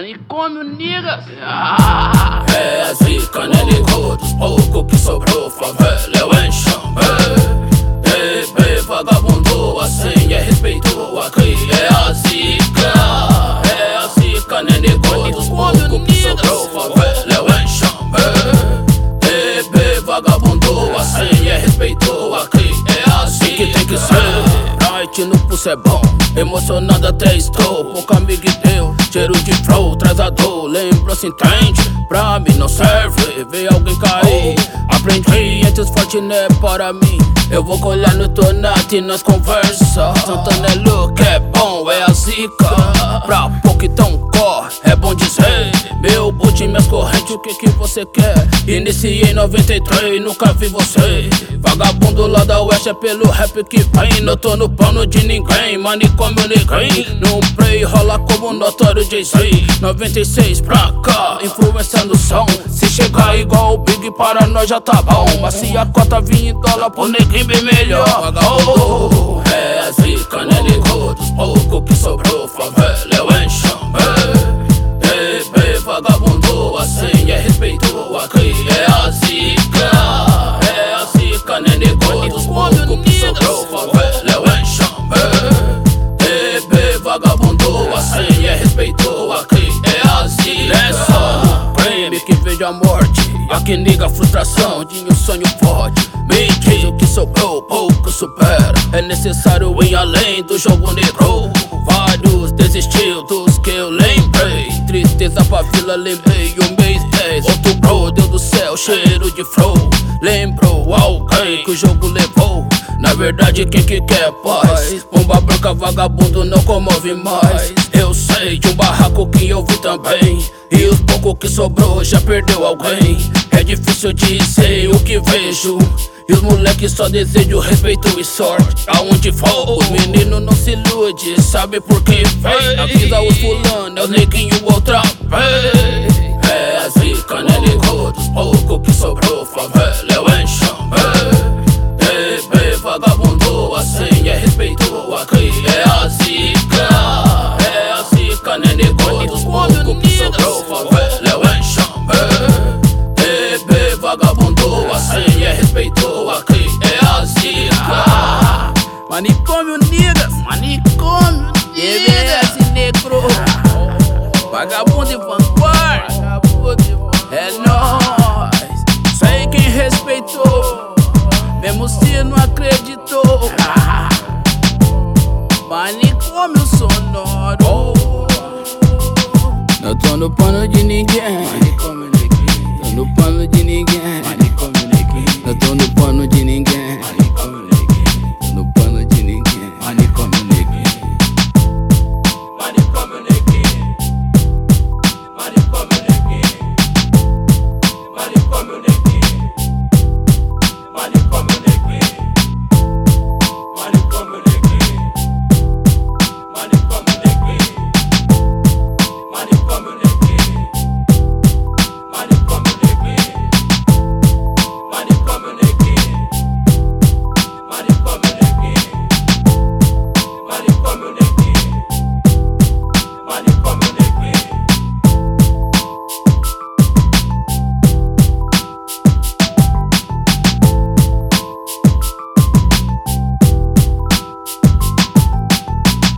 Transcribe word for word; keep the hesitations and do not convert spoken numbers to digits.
Manicômio, niggas. Ah. É a zica, né, ligou? Dos poucos que sobrou, favela é o enxame. Ei, ei, vagabundo, assim é respeito. Aqui é a zica. É a zica, né, ligou? Dos poucos que sobrou, favela é o enxame. Ei, ei, vagabundo, assim é respeito. Aqui é a zica. Que tem que ser. Night no pulso é bom, emocionado até estou. Pouco amigo e Deus, cheiro de flow, traz a dor. Lembrança entende, pra mim não serve. Vê alguém cair, aprendi antes forte não é para mim. Eu vou colher no Tonati e nós conversa. Santana é look, é bom, é a zica. Pra pouco então corre, é bom dizer. Meu boot, minhas correntes, o que que você quer? Iniciei em noventa e três, nunca vi você. Vagabundo lá da Oeste é pelo rap que vem. Não tô no pano de ninguém, manicômio ninguém. Num play rola como notório Jay-Z. noventa e seis pra cá, influência no som. Se chegar igual o Big para nós já tá bom. Mas se a cota vir em dólar pro neguinho bem melhor. Vagabundo, é a zica, né, ligou? Dos poucos que sobrou, favela é o enxame. Ei, ei, vagabundo, assim é respeito. Aqui é a zica. É a zica, né, ligou? Dos poucos que sobrou, favela é o enxame. Ei, ei, vagabundo, assim é respeito. Aqui é a zica. É só crime que vejo a morte. Aqui nega frustração de um sonho forte. Me diz o que sobrou, pouco supera. É necessário ir além do jogo negro. Vários desistiu dos que eu lembrei. Tristeza pra vila, lembrei o mês dez. Outro bro, Deus do céu, cheiro de flow. Lembrou alguém que o jogo levou. Na verdade quem que quer paz. Bomba branca, vagabundo não comove mais. Eu sei de um barraco que eu vi também. E os poucos que sobrou já perdeu alguém. É difícil dizer o que vejo. E os moleques só desejam respeito e sorte. Aonde for, os meninos não se ilude. Sabe por que vem? Avisa os fulano, é os neguinho outra vez. É a zica, né, ligou? Dos poucos que sobrou, favela é o enxame. Ei, ei, vagabundo, assim é respeito. Aqui é a zica. É a zica, né, ligou? Dos poucos que sobrou, favela é o enxame. Ei, ei, vagabundo, assim é respeito. Aqui é a zica. Manicômio, niggas. Manicômio, niggas. Negro. Vagabundo e vanguarda. É nóis. Sei quem respeitou, mesmo se não acreditou. Manicômio sonoro. Não tô no pano de ninguém.